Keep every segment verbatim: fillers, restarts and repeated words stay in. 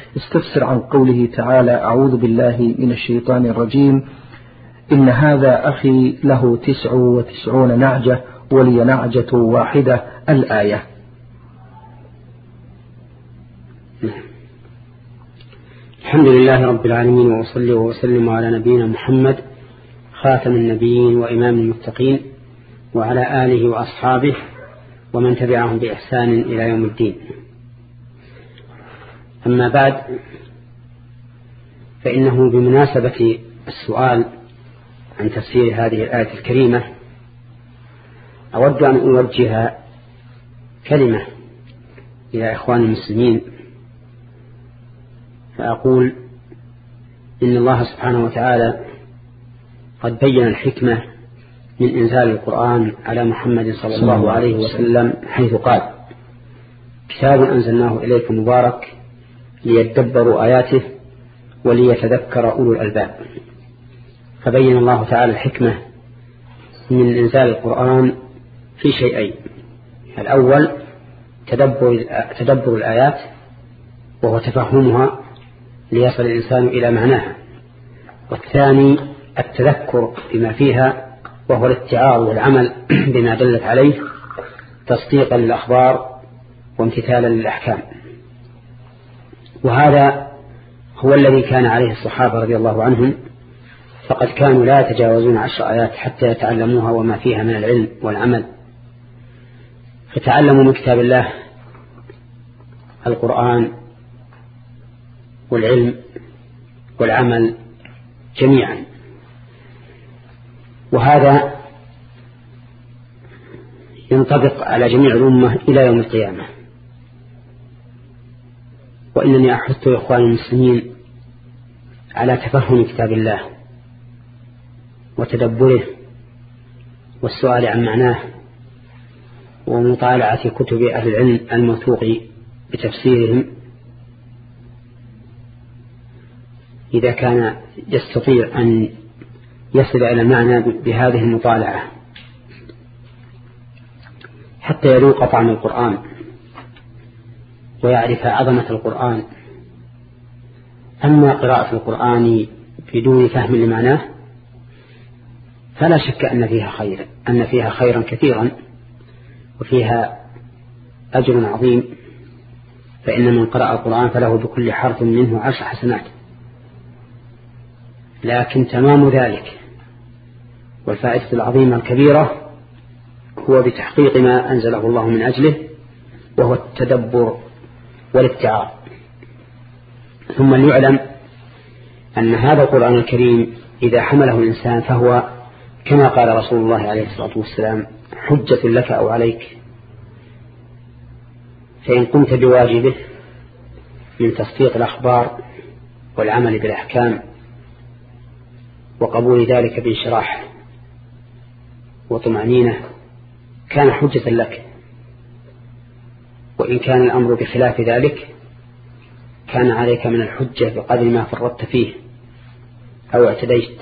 استفسر عن قوله تعالى: أعوذ بالله من الشيطان الرجيم، إن هذا أخي له تسع وتسعون نعجة ولي نعجة واحدة، الآية. الحمد لله رب العالمين، وأصلي وأسلم على نبينا محمد خاتم النبيين وإمام المتقين، وعلى آله وأصحابه ومن تبعهم بإحسان إلى يوم الدين. أما بعد، فإنه بمناسبة السؤال عن تفسير هذه الآية الكريمة أود أن أوجه كلمة إلى إخوان المسلمين، فأقول إن الله سبحانه وتعالى قد بين الحكمة من إنزال القرآن على محمد صلى الله عليه وسلم، حيث قال: كتاب أنزلناه إليكم مبارك ليدبروا آياته وليتذكر أولو الألباب. فبين الله تعالى الحكمة من إنزال القرآن في شيئين: الأول تدبر, تدبر الآيات، وهو تفهمها ليصل الإنسان إلى معناها، والثاني التذكر بما فيها، وهو الاتعاظ والعمل بما دلت عليه تصديقا للأخبار وامتثالا للأحكام. وهذا هو الذي كان عليه الصحابة رضي الله عنهم، فقد كانوا لا يتجاوزون عشر آيات حتى يتعلموها وما فيها من العلم والعمل. فتعلموا من كتاب الله القرآن والعلم والعمل جميعا، وهذا ينطبق على جميع الأمة إلى يوم القيامة. وإنني أحث إخواني المسلمين على تفهم كتاب الله وتدبره والسؤال عن معناه ومطالعة كتب أهل العلم الموثوق بتفسيرهم، إذا كان يستطيع أن يصل إلى المعنى بهذه المطالعة حتى يذوق طعم القرآن ويعرف عظمة القرآن. أما قراءة القرآن بدون فهم لمعناه فلا شك أن فيها خير أن فيها خيرا كثيرا وفيها أجر عظيم، فإن من قرأ القرآن فله بكل حرف منه عشر حسنات. لكن تمام ذلك والفائدة العظيمة الكبيرة هو بتحقيق ما أنزله الله من أجله، وهو التدبر والاتعاظ. ثم ليعلم أن هذا القرآن الكريم إذا حمله الإنسان فهو كما قال رسول الله عليه الصلاة والسلام: حجة لك أو عليك. فإن قمت بواجبه من تصديق الأخبار والعمل بالأحكام وقبول ذلك بانشراح وطمأنينة كان حجة لك، وإن كان الأمر بخلاف ذلك كان عليك من الحجة بقدر ما فرطت فيه أو اعتديت.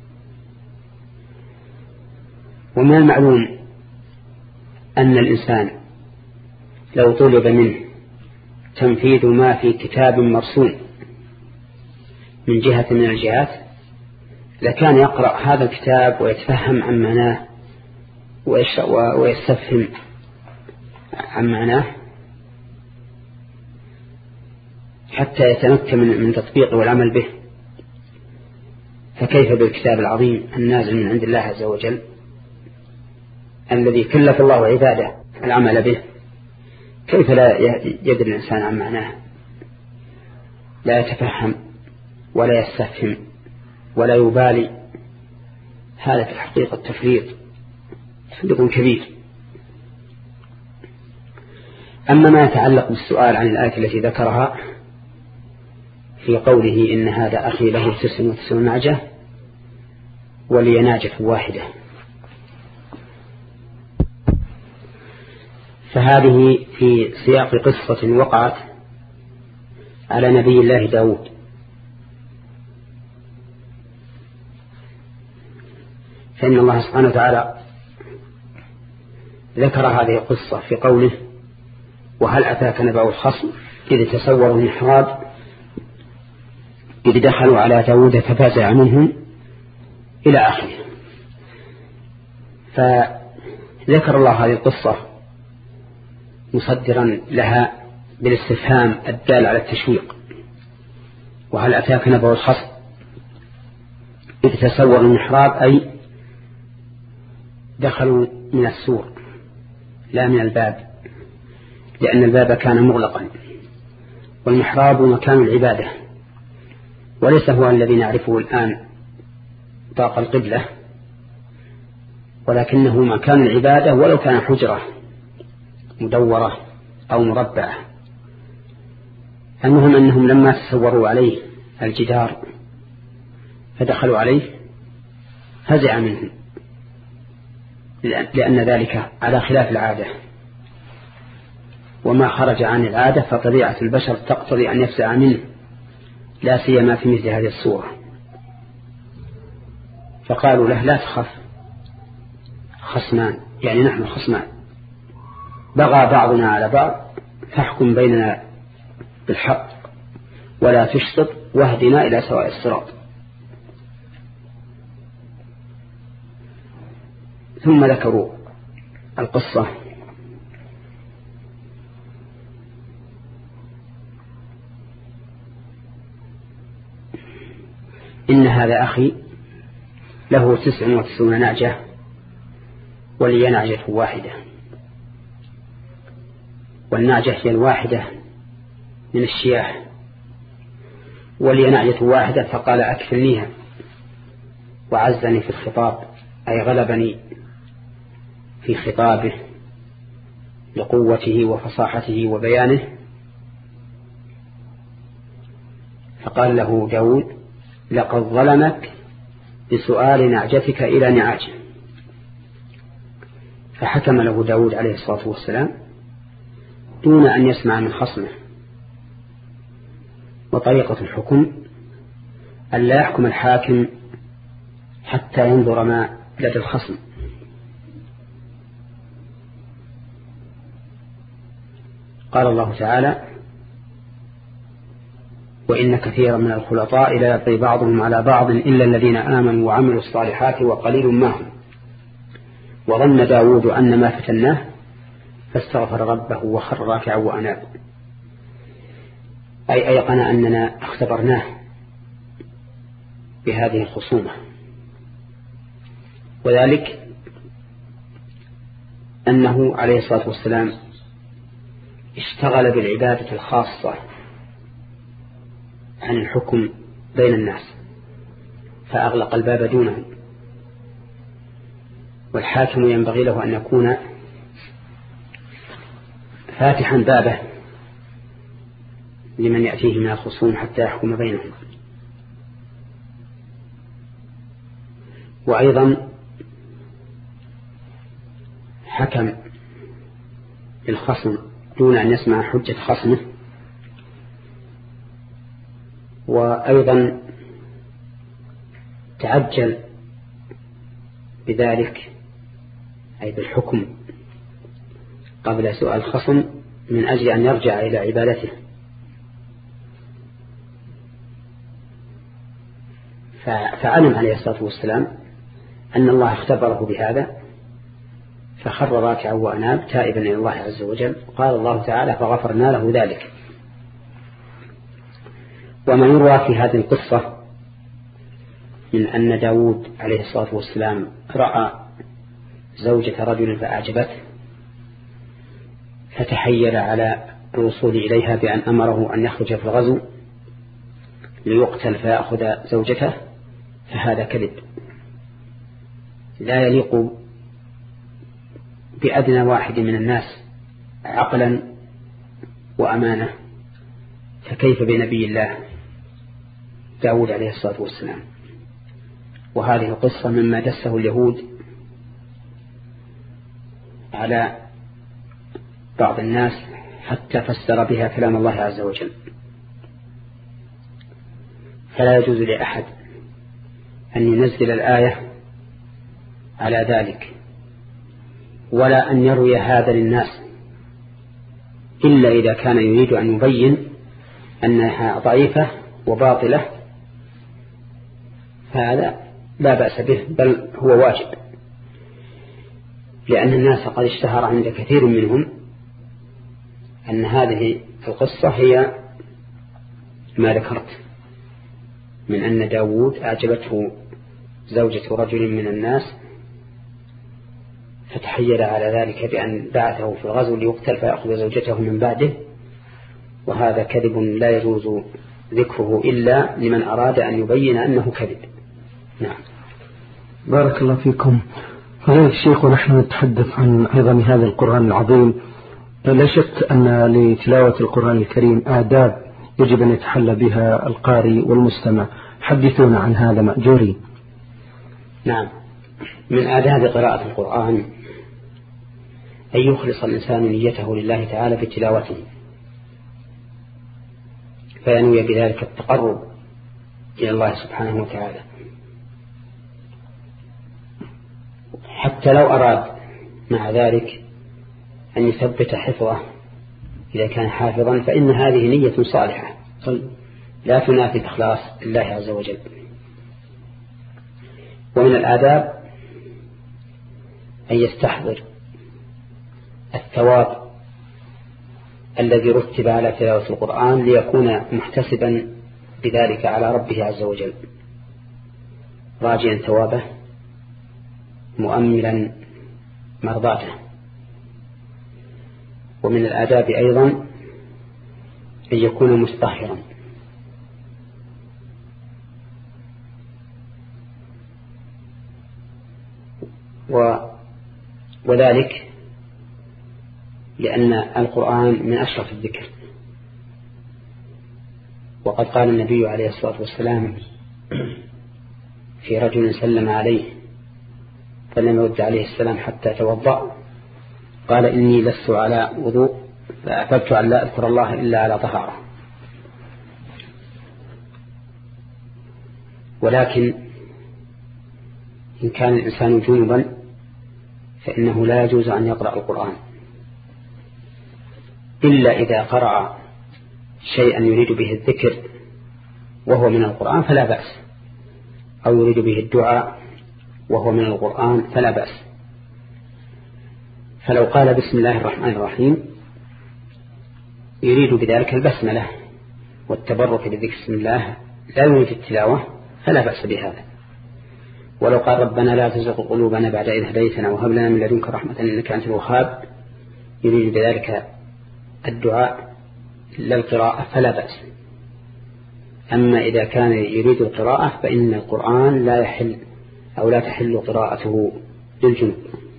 ومن المعلوم أن الإنسان لو طلب منه تنفيذ ما في كتاب مرسوم من جهة من الجهات لكان يقرأ هذا الكتاب ويتفهم عن معناه ويستفهم عن معناه حتى يتمكن من تطبيقه والعمل به. فكيف بالكتاب العظيم النازل من عند الله عز وجل الذي كلف الله عباده العمل به؟ كيف لا يدري الإنسان عن معناه، لا يتفهم ولا يستفهم ولا يبالي؟ هذا في الحقيقة التفريط تفريط كبير. أما ما يتعلق بالسؤال عن الآية التي ذكرها في قوله: إن هذا أخي له تسع وتسعون نعجة ولي نعجة واحدة، فهذه في سياق قصة وقعت على نبي الله داود. فإن الله سبحانه وتعالى ذكر هذه القصة في قوله: وهل أتاك نبأ الخصم إذ تسوروا المحراب إذ دخلوا على داود ففزع منهم إلى آخره. فذكر الله هذه القصة مصدرا لها بالاستفهام الدال على التشويق: وهل أتاك نبأ الخصم إذ تسوروا المحراب، أي دخلوا من السور لا من الباب، لأن الباب كان مغلقا، والمحراب مكان العبادة، وليس هو الذي نعرفه الآن طاق القبلة، ولكنه مكان العبادة ولو كان حجرة مدورة أو مربعة. المهم أنهم لما تسوروا عليه الجدار فدخلوا عليه فزع منهم، لأن ذلك على خلاف العادة، وما خرج عن العادة فطبيعة البشر تقتضي أن يفزع منه، لا سيما في مثل هذه الصورة. فقالوا له: لا تخف، خصمان، يعني نحن خصمان، بغى بعضنا على بعض فاحكم بيننا بالحق ولا تشطط واهدنا إلى سواء الصراط. ثم ذكروا القصة إن هذا أخي له تسع وتسعون نعجة ولي نعجة واحدة، والنعجة هي الواحدة من الشياح، ولي نعجة واحدة، فقال: أكفلنيها، وعزني في الخطاب، أي غلبني في خطابه لقوته وفصاحته وبيانه. فقال له داود: لقد ظلمك بسؤال نعجتك إلى نعاجه. فحكم له داود عليه الصلاة والسلام دون أن يسمع من خصمه. وطريقة الحكم أن لا يحكم الحاكم حتى ينظر ما لدى الخصم. قال الله تعالى: وإن كثيرا من الخلطاء لا يبغي بعضهم على بعض إلا الذين آمنوا وعملوا الصالحات وقليل ما هم. وظن داود أن ما فتناه فاستغفر ربه وخر راكعا وأناب، أي أيقن أننا اختبرناه بهذه الخصومة، وذلك أنه عليه الصلاة والسلام اشتغل بالعبادة الخاصة عن الحكم بين الناس، فأغلق الباب دونه. والحاكم ينبغي له أن يكون فاتحا بابه لمن يأتيه من الخصوم حتى يحكم بينهم. وأيضا حكم الخصم دون أن يسمع حجة خصمه. وأيضا تعجل بذلك، أي بالحكم قبل سؤال الخصم، من أجل أن يرجع إلى عبادته. فعلم عليه الصلاة والسلام أن الله اختبره بهذا، فخر راكعا وأناب تائبا إلى الله عز وجل. قال الله تعالى: فغفرنا له ذلك. وما يروى في هذه القصة من أن داود عليه الصلاة والسلام رأى زوجة رجل فأعجبته، فتحيل على الوصول إليها بأن أمره أن يخرج في الغزو ليقتل فيأخذ زوجته، فهذا كذب لا يليق بأدنى واحد من الناس عقلا وأمانة، فكيف بنبي الله داود عليه الصلاة والسلام. وهذه القصة مما دسه اليهود على بعض الناس حتى فسر بها كلام الله عز وجل. فلا يجوز لأحد أن ينزل الآية على ذلك، ولا أن يروي هذا للناس، إلا إذا كان يريد أن يبين أنها ضعيفة وباطلة هذا لا بأس به بل هو واجب، لأن الناس قد اشتهر عند كثير منهم أن هذه القصة هي ما ذكرت من أن داود أعجبته زوجة رجل من الناس فتحيل على ذلك بأن بعثه في الغزو ليقتل فيأخذ زوجته من بعده، وهذا كذب لا يجوز ذكره إلا لمن أراد أن يبين أنه كذب. نعم. بارك الله فيكم. فضيلة الشيخ، ونحن نتحدث عن عظم هذا القرآن العظيم، لا شك أن لتلاوة القرآن الكريم آداب يجب أن يتحلى بها القارئ والمستمع، حدثونا عن هذا مأجورين. نعم، من آداب قراءة القرآن أن يخلص الإنسان نيته لله تعالى بتلاوته، فينوي بذلك التقرب إلى الله سبحانه وتعالى، حتى لو أراد مع ذلك أن يثبت حفظه إذا كان حافظا، فإن هذه نية صالحة لا تنافي الإخلاص لله عز وجل. ومن الآداب أن يستحضر الثواب الذي رتب على تلاوة القرآن ليكون محتسبا بذلك على ربه عز وجل، راجيا ثوابه مؤملا مرضاته. ومن الآداب أيضا أن يكون مستطهرا، و وذلك لأن القرآن من أشرف الذكر، وقد قال النبي عليه الصلاة والسلام في رجل سلم عليه فلم يرد عليه السلام حتى توضأ، قال إني لست على وضوء فأحببت أن لا أذكر الله إلا على طهارة. ولكن إن كان الإنسان جنبا فإنه لا يجوز أن يقرأ القرآن إلا إذا قرأ شيئا يريد به الذكر وهو من القرآن فلا بأس، أو يريد به الدعاء وهو من القرآن فلا بأس. فلو قال بسم الله الرحمن الرحيم يريد بذلك البسملة والتبرك بذكر بسم الله لا يريد التلاوة فلا بأس بهذا. ولو قال ربنا لا تزغ قلوبنا بعد إذ هديتنا وهب لنا من لدنك رحمة إنك أنت الوهاب يريد بذلك الدعاء لا القراءة فلا بأس. أما إذا كان يريد القراءة فإن القرآن لا يحل أو لا تحل قراءته للجنوب.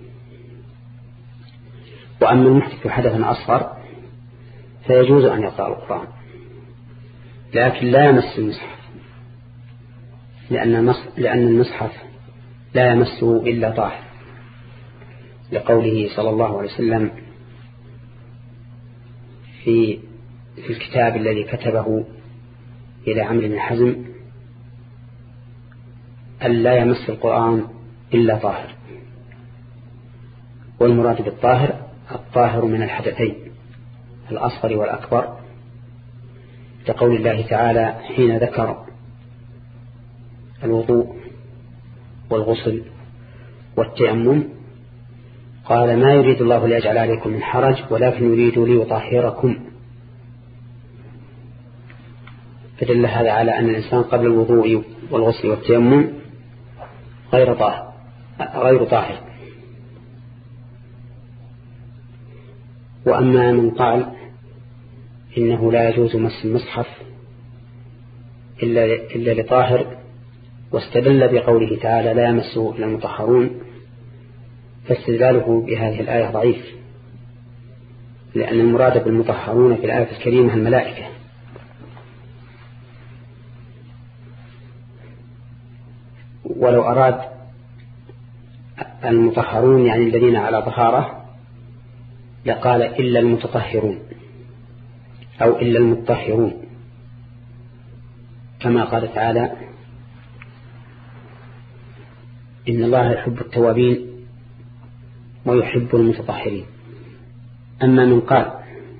وأما المحدث حدثا أصغر فيجوز أن يقرأ القرآن لكن لا يمس المصحف، لأن المصحف لا يمسه إلا طاهر، لقوله صلى الله عليه وسلم في في الكتاب الذي كتبه إلى عمرو بن حزم أن لا يمس القرآن إلا طاهر. والمراد بالطاهر الطاهر من الحدثين الأصغر والأكبر، لقول الله تعالى حين ذكر الوضوء والغسل والتيمم قال ما يريد الله ليجعل عليكم من حرج ولكن يريد ليطهركم، فدل هذا على أن الإنسان قبل الوضوء والغسل والتيمم غير طاهر غير طاهر. وأما من قال إنه لا يجوز مس المصحف إلا, إلا لطاهر واستدل بقوله تعالى لا يمسه إلا المطهرون، فاستدلاله بهذه الآية ضعيف، لأن المراد بالمطهرون في الآية الكريمة الملائكة، ولو أراد المطهرون يعني الذين على طهارة لقال إلا المتطهرون أو إلا المطهرون، كما قال تعالى إن الله يحب التوابين ويحب المتطهرين. أما من قال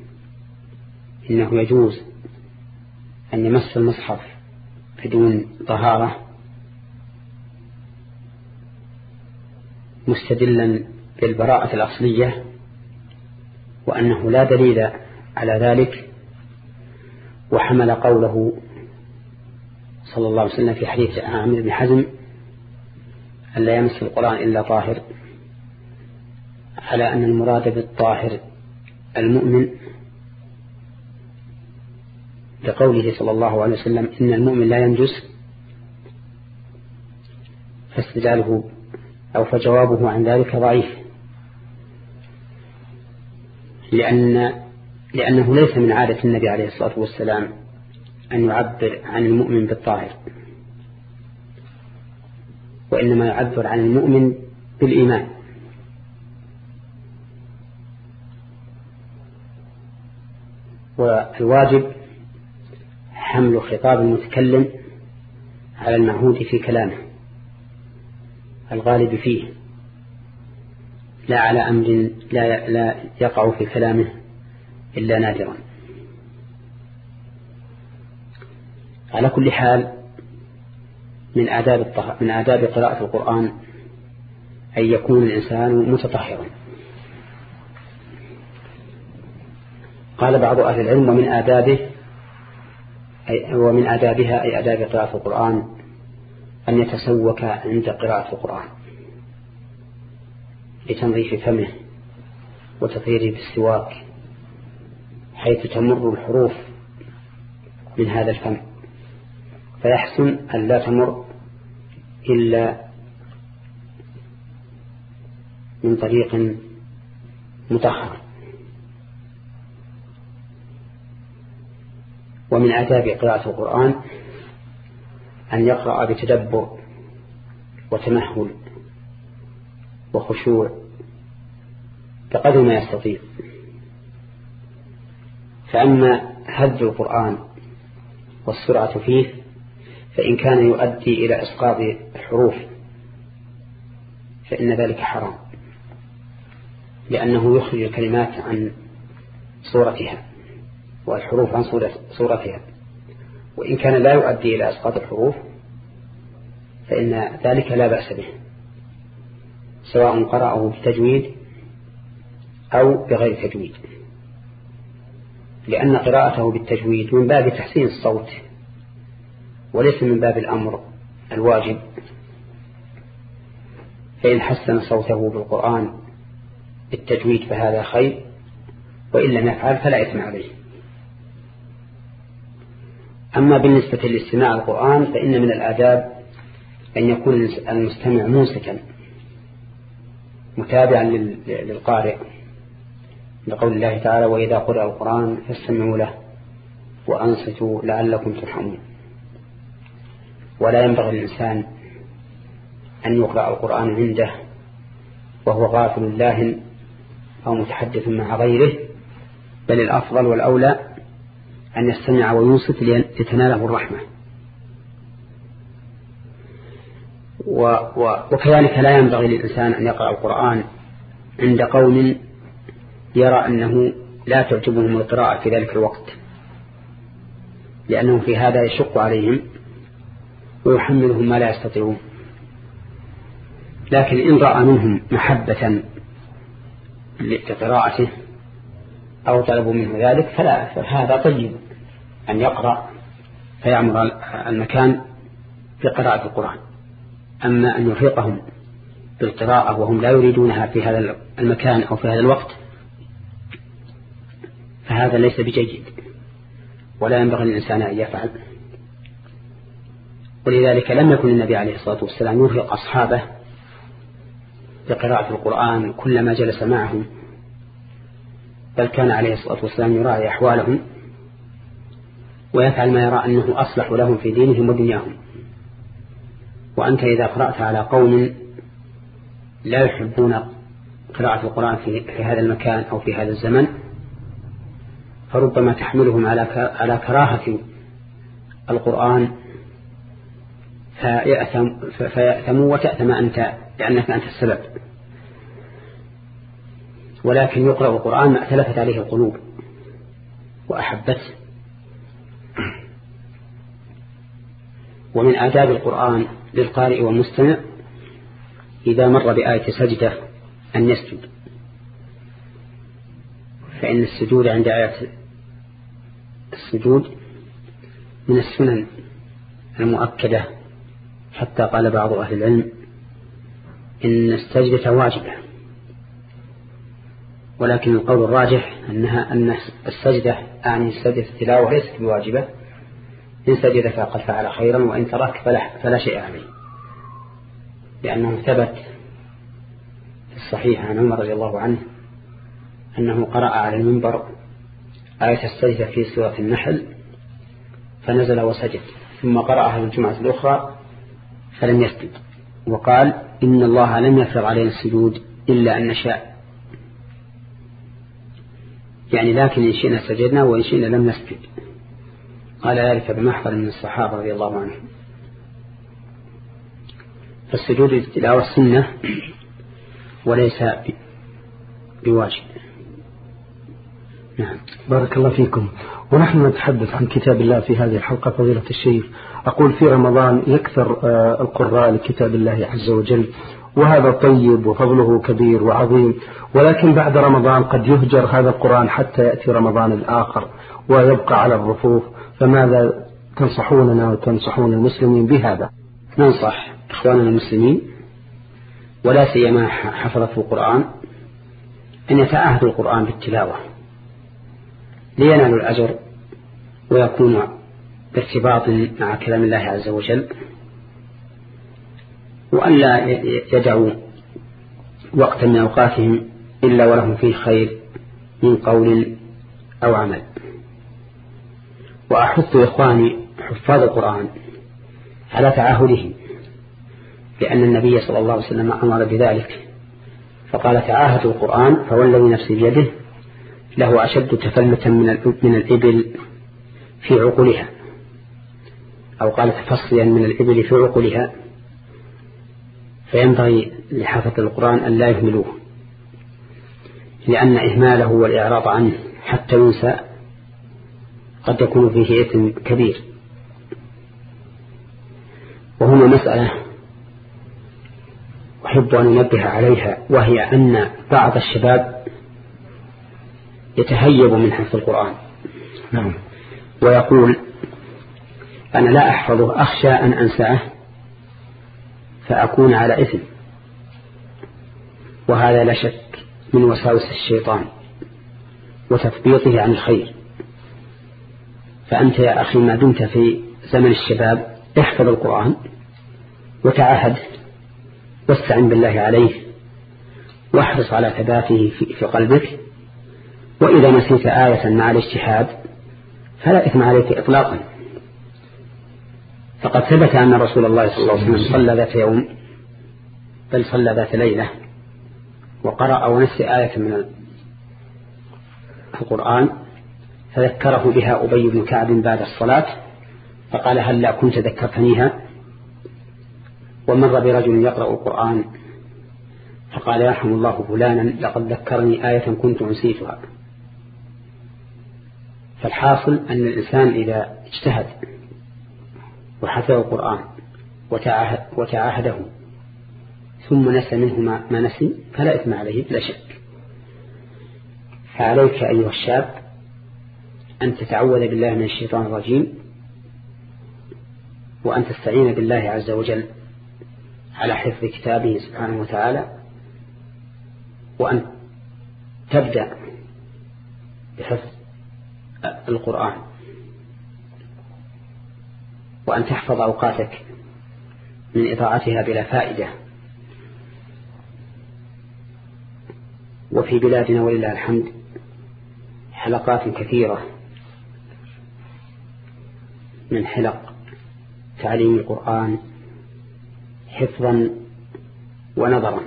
إنه يجوز أن يمس المصحف بدون طهارة مستدلا بالبراءة الأصلية وأنه لا دليل على ذلك، وحمل قوله صلى الله عليه وسلم في حديث عامر بن حزم أن لا يمس القرآن إلا طاهر على أن المراد بالطاهر المؤمن، لقوله صلى الله عليه وسلم إن المؤمن لا ينجس، فاستدلاله أو فجوابه عن ذلك ضعيف، لأن لأنه ليس من عادة النبي عليه الصلاة والسلام أن يعبر عن المؤمن بالطاهر، وإنما يعبر عن المؤمن بالإيمان. والواجب حمل خطاب المتكلم على المعهود في كلامه الغالب فيه، لا على أمر لا, لا يقع في كلامه إلا نادرا. على كل حال من آداب من آداب قراءة القرآن أن يكون الإنسان متطهرا. قال بعض أهل العلم ومن آدابه أي ومن آدابها أي آداب قراءة القرآن أن يتسوك عند قراءة القرآن لتنظيف فمه وتطهيره بالسواك، حيث تمر الحروف من هذا الفم، فيحسن أن لا تمر إلا من طريق مطهر. ومن آداب قراءة القرآن أن يقرأ بتدبر وتمهل وخشوع بقدر ما يستطيع. فأما هز القرآن والسرعة فيه فإن كان يؤدي إلى إسقاط الحروف فإن ذلك حرام، لأنه يخرج الكلمات عن صورتها والحروف عن صورتها. وإن كان لا يؤدي إلى إسقاط الحروف فإن ذلك لا بأس به، سواء قرأه بتجويد أو بغير تجويد، لأن قراءته بالتجويد من باب تحسين الصوت وليس من باب الأمر الواجب. فإن حسن صوته بالقرآن بالتجويد فهذا خير، وإن لم يفعل فلا إثم عليه. أما بالنسبة لاستماع القرآن فإن من الآداب أن يكون المستمع منصتا متابعا للقارئ، لقول الله تعالى وإذا قرأ القرآن فاستمعوا له وأنصتوا لعلكم ترحمون. ولا ينبغي للإنسان أن يقرأ القرآن عنده وهو غافل لاهٍ أو متحدث مع غيره، بل الأفضل والأولى أن يستمع وينصت لتناله الرحمة. وكذلك لا ينبغي للإنسان أن يقرأ القرآن عند قوم يرى أنه لا تعجبهم القراءة في ذلك الوقت، لأنه في هذا يشق عليهم ويحملهم ما لا يستطيعون. لكن إن رأى منهم محبة لقراءته أو طلبوا منه ذلك فلا، فهذا طيب أن يقرأ فيعمر المكان بقراءة القرآن. أما أن يرهقهم بالقراءة وهم لا يريدونها في هذا المكان أو في هذا الوقت فهذا ليس بجيد، ولا ينبغي للإنسان أن يفعل. ولذلك لم يكن النبي عليه الصلاة والسلام يرهق أصحابه بقراءة القرآن كلما جلس معهم، بل كان عليه الصلاة والسلام يراعي أحوالهم ويفعل ما يرى أنه أصلح لهم في دينهم ودنياهم. وأنت إذا قرأت على قوم لا يحبون قراءة القرآن في هذا المكان أو في هذا الزمن فربما تحملهم على كراهة القرآن فيأثموا وتأثم أنت لأنك أنت السبب. ولكن يقرأ القرآن ما اختلفت عليه القلوب وأحبته. ومن آداب القرآن للقارئ والمستمع إذا مر بآية سجدة أن يسجد، فإن السجود عند آية السجود من السنن المؤكدة، حتى قال بعض أهل العلم إن السجدة واجبة، ولكن القول الراجح أنها أن السجدة أعني سجدة التلاوة ليست بواجبة، إن سجد فقد فعل خيرا، وإن ترك فلا, فلا شيء عليه، لأنه ثبت في الصحيح عن عمر رضي الله عنه أنه قرأ على المنبر آية السجدة في سورة النحل فنزل وسجد، ثم قرأها في الجمعة الأخرى فلم يسجد، وقال إن الله لم يفرض علينا السجود إلا أن نشاء، يعني لكن إن شئنا سجدنا وإن شئنا لم نسجد. قال ذلك بمحضر من الصحابة رضي الله عنهم. فالسجود للتلاوة سنة وليس بواجب. نعم. بارك الله فيكم. ونحن نتحدث عن كتاب الله في هذه الحلقة فضيلة الشيخ. أقول في رمضان يكثر القراء لكتاب الله عز وجل، وهذا طيب وفضله كبير وعظيم، ولكن بعد رمضان قد يهجر هذا القرآن حتى يأتي رمضان الآخر ويبقى على الرفوف، فماذا تنصحوننا وتنصحون المسلمين بهذا؟ ننصح إخواننا المسلمين ولا سيما حفظة القرآن أن يتعاهدوا القرآن بالتلاوة لينالوا الأجر ويكون بارتباط مع كلام الله عز وجل، وأن لا يدعوا وقتا من أوقاتهم إلا ولهم فيه خير من قول أو عمل. وأحث إخواني حفاظ القرآن على تعاهدهم، لأن النبي صلى الله عليه وسلم أمر بذلك فقال تعاهدوا القرآن فوالذي نفسي بيده له أشد تفلتا من الإبل في عقولها، أو قال تفصيا من الإبل في عقولها، فينبغي لحافظ القرآن أن لا يهملوه، لأن إهماله والإعراض عنه حتى ينسى قد يكون فيه إثم كبير. وهنا مسألة أحب أن أنبه عليها، وهي أن بعض الشباب يتهيب من حفظ القرآن نعم. ويقول أنا لا أحفظه أخشى أن أنساه فأكون على إثم، وهذا لا شك من وساوس الشيطان وتثبيطه عن الخير. فأنت يا أخي ما دمت في زمن الشباب احفظ القرآن وتعهد واستعن بالله عليه واحرص على ثباته في قلبك، وإذا نسيت آية مع الاجتهاد فلا إثم عليك إطلاقا. فقد ثبت أن رسول الله صلى الله عليه وسلم صلى ذات يوم بل صلى ذات ليلة وقرأ ونسي آية من القرآن فذكره بها أبي بن كعب بعد الصلاة فقال هل لا كنت ذكرتنيها؟ ومر برجل يقرأ القرآن فقال يرحم الله فلانا لقد ذكرني آية كنت نسيتها. فالحاصل أن الإنسان إذا اجتهد وحفظ القرآن وتعاهد وتعاهده ثم نسى منه ما نسي فلا إثم عليه بلا شك. فعليك أيها الشاب أن تتعوذ بالله من الشيطان الرجيم، وأن تستعين بالله عز وجل على حفظ كتابه سبحانه وتعالى، وأن تبدأ بحفظ القرآن، وأن تحفظ أوقاتك من إضاعتها بلا فائدة. وفي بلادنا ولله الحمد حلقات كثيرة من حلق تعليم القرآن حفظا ونظرا،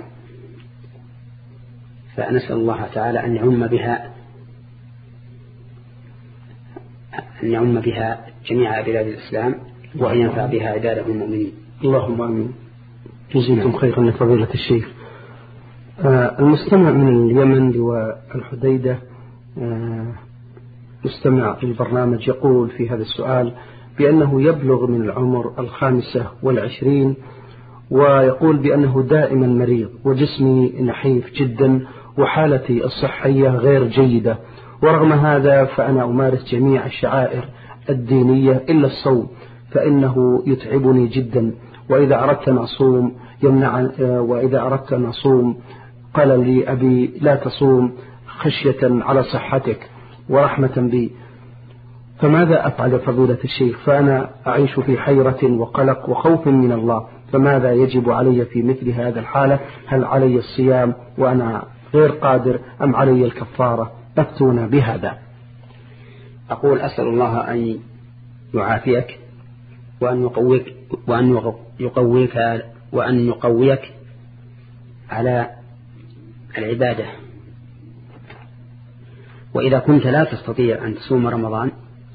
فنسأل الله تعالى أن يعم بها أن يعم بها جميع بلاد الإسلام وأن ينفع بها عباده المؤمنين. اللهم آمين. جزيكم خيرا يا فضيلة الشيخ. آه المستمع من اليمن والحديدة آه مستمع البرنامج يقول في هذا السؤال بأنه يبلغ من العمر الخامسة والعشرين ويقول بأنه دائما مريض وجسمي نحيف جدا وحالتي الصحية غير جيدة، ورغم هذا فأنا أمارس جميع الشعائر الدينية إلا الصوم فإنه يتعبني جدا، وإذا أردت أن أصوم يمنع، وإذا أردت أن أصوم قال لي أبي لا تصوم خشية على صحتك ورحمة بي. فماذا أفعل فضيلة الشيخ؟ فأنا أعيش في حيرة وقلق وخوف من الله، فماذا يجب علي في مثل هذا الحالة؟ هل علي الصيام وأنا غير قادر أم علي الكفارة؟ أفتونا بهذا. أقول أسأل الله أن يعافيك وأن يقويك وأن يقويك وأن يقويك على العبادة. وإذا كنت لا تستطيع أن تصوم رمضان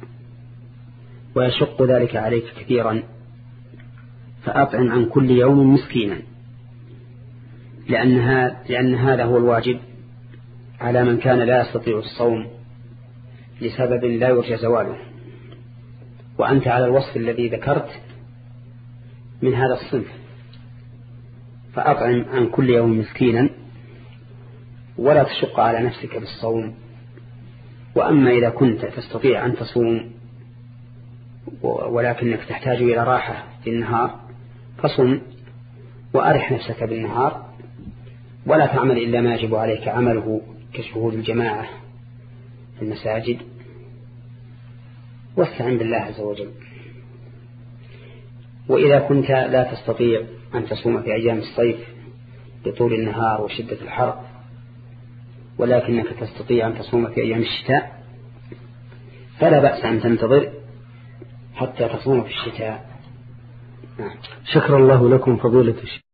ويشق ذلك عليك كثيرا فأطعم عن كل يوم مسكينا، لأن, لأن هذا هو الواجب على من كان لا يستطيع الصوم لسبب لا يرجى زواله، وأنت على الوصف الذي ذكرت من هذا الصنف، فأطعم عن كل يوم مسكينا ولا تشق على نفسك بالصوم. وأما إذا كنت تستطيع أن تصوم ولكنك تحتاج إلى راحة في النهار فصم وأرح نفسك بالنهار، ولا تعمل إلا ما يجب عليك عمله كشهود الجماعة في المساجد، واستعن بالله عز وجل. وإذا كنت لا تستطيع أن تصوم في أيام الصيف بطول النهار وشدة الحر ولكنك تستطيع أن تصوم في أيام الشتاء فلا بأس أن تنتظر حتى تصوم في الشتاء. شكر الله لكم فضيلة الشيخ.